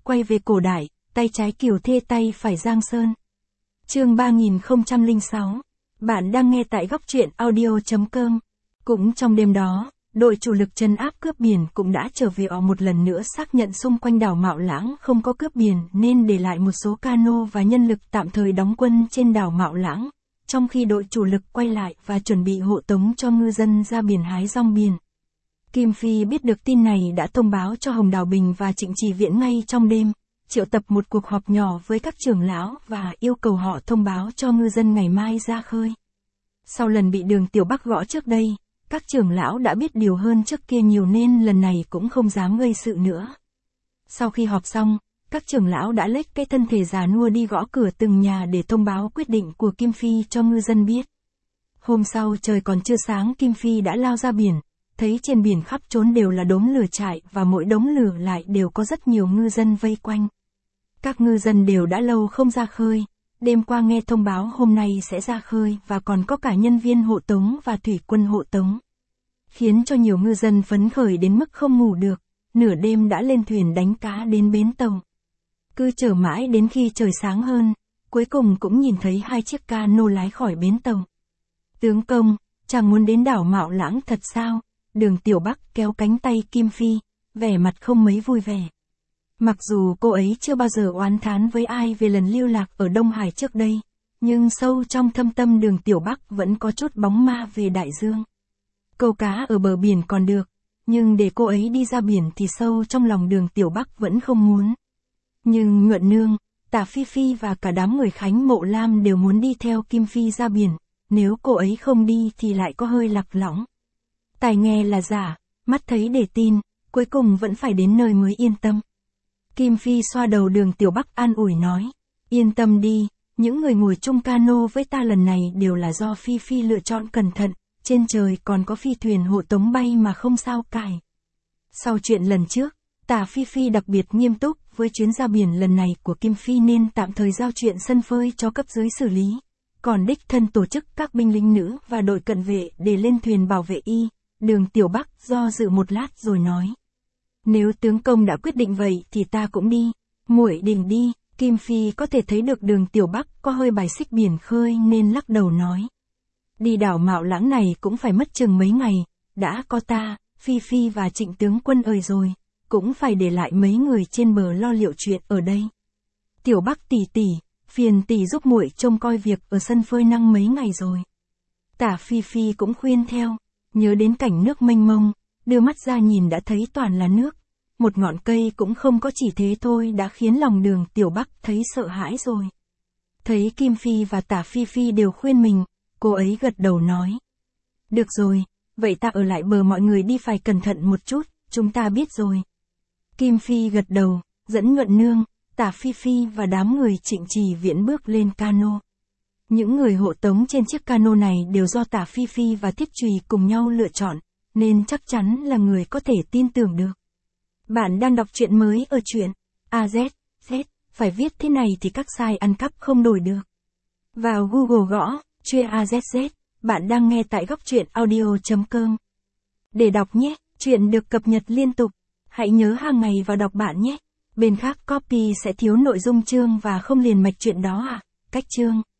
quay về cổ đại, tay trái Kiều Thê tay phải Giang Sơn. Chương 3006. Bạn đang nghe tại góc truyện audio.com. Cũng trong đêm đó, đội chủ lực trấn áp cướp biển cũng đã trở về một lần nữa xác nhận xung quanh đảo Mạo Lãng không có cướp biển nên để lại một số cano và nhân lực tạm thời đóng quân trên đảo Mạo Lãng, trong khi đội chủ lực quay lại và chuẩn bị hộ tống cho ngư dân ra biển hái rong biển. Kim Phi biết được tin này đã thông báo cho Hồng Đào Bình và Trịnh Trì Viễn ngay trong đêm, triệu tập một cuộc họp nhỏ với các trưởng lão và yêu cầu họ thông báo cho ngư dân ngày mai ra khơi. Sau lần bị Đường Tiểu Bắc gõ trước đây, các trưởng lão đã biết điều hơn trước kia nhiều nên lần này cũng không dám gây sự nữa. Sau khi họp xong, các trưởng lão đã lết cái thân thể già nua đi gõ cửa từng nhà để thông báo quyết định của Kim Phi cho ngư dân biết. Hôm sau trời còn chưa sáng Kim Phi đã lao ra biển, thấy trên biển khắp trốn đều là đống lửa trại và mỗi đống lửa lại đều có rất nhiều ngư dân vây quanh. Các ngư dân đều đã lâu không ra khơi, đêm qua nghe thông báo hôm nay sẽ ra khơi và còn có cả nhân viên hộ tống và thủy quân hộ tống. Khiến cho nhiều ngư dân phấn khởi đến mức không ngủ được, nửa đêm đã lên thuyền đánh cá đến bến tàu. Cứ chờ mãi đến khi trời sáng hơn, cuối cùng cũng nhìn thấy hai chiếc cano lái khỏi bến tàu. Tướng công, chàng muốn đến đảo Mạo Lãng thật sao? Đường Tiểu Bắc kéo cánh tay Kim Phi, vẻ mặt không mấy vui vẻ. Mặc dù cô ấy chưa bao giờ oán thán với ai về lần lưu lạc ở Đông Hải trước đây, nhưng sâu trong thâm tâm Đường Tiểu Bắc vẫn có chút bóng ma về đại dương. Câu cá ở bờ biển còn được, nhưng để cô ấy đi ra biển thì sâu trong lòng Đường Tiểu Bắc vẫn không muốn. Nhưng Nhuận Nương, Tả Phi Phi và cả đám người Khánh Mộ Lam đều muốn đi theo Kim Phi ra biển, nếu cô ấy không đi thì lại có hơi lạc lõng. Tai nghe là giả, mắt thấy để tin, cuối cùng vẫn phải đến nơi mới yên tâm. Kim Phi xoa đầu Đường Tiểu Bắc an ủi nói, yên tâm đi, những người ngồi chung cano với ta lần này đều là do Phi Phi lựa chọn cẩn thận, trên trời còn có phi thuyền hộ tống bay mà không sao cài. Sau chuyện lần trước, Tả Phi Phi đặc biệt nghiêm túc với chuyến ra biển lần này của Kim Phi nên tạm thời giao chuyện sân phơi cho cấp dưới xử lý, còn đích thân tổ chức các binh lính nữ và đội cận vệ để lên thuyền bảo vệ y. Đường Tiểu Bắc do dự một lát rồi nói, nếu tướng công đã quyết định vậy thì ta cũng đi. Muội định đi. Kim Phi có thể thấy được Đường Tiểu Bắc có hơi bài xích biển khơi nên lắc đầu nói, đi đảo Mạo Lãng này cũng phải mất chừng mấy ngày, đã có ta, Phi Phi và Trịnh tướng quân ơi rồi, cũng phải để lại mấy người trên bờ lo liệu chuyện ở đây. Tiểu Bắc tỷ tỷ, phiền tỷ giúp muội trông coi việc ở sân phơi năng mấy ngày rồi. Tả Phi Phi cũng khuyên theo, nhớ đến cảnh nước mênh mông, đưa mắt ra nhìn đã thấy toàn là nước, một ngọn cây cũng không có chỉ thế thôi đã khiến lòng Đường Tiểu Bắc thấy sợ hãi rồi. Thấy Kim Phi và Tả Phi Phi đều khuyên mình, cô ấy gật đầu nói, được rồi, vậy ta ở lại bờ mọi người đi phải cẩn thận một chút, chúng ta biết rồi. Kim Phi gật đầu, dẫn Nhuận Nương, Tả Phi Phi và đám người Trịnh Trì Viễn bước lên cano. Những người hộ tống trên chiếc cano này đều do Tả Phi Phi và Thiết Trùy cùng nhau lựa chọn, nên chắc chắn là người có thể tin tưởng được. Bạn đang đọc truyện mới ở truyện AZ, phải viết thế này thì các site ăn cắp không đổi được. Vào Google gõ, truyện AZZ, bạn đang nghe tại góc truyện audio.com. Để đọc nhé, truyện được cập nhật liên tục. Hãy nhớ hàng ngày vào đọc bạn nhé. Bên khác copy sẽ thiếu nội dung chương và không liền mạch truyện đó à, cách chương.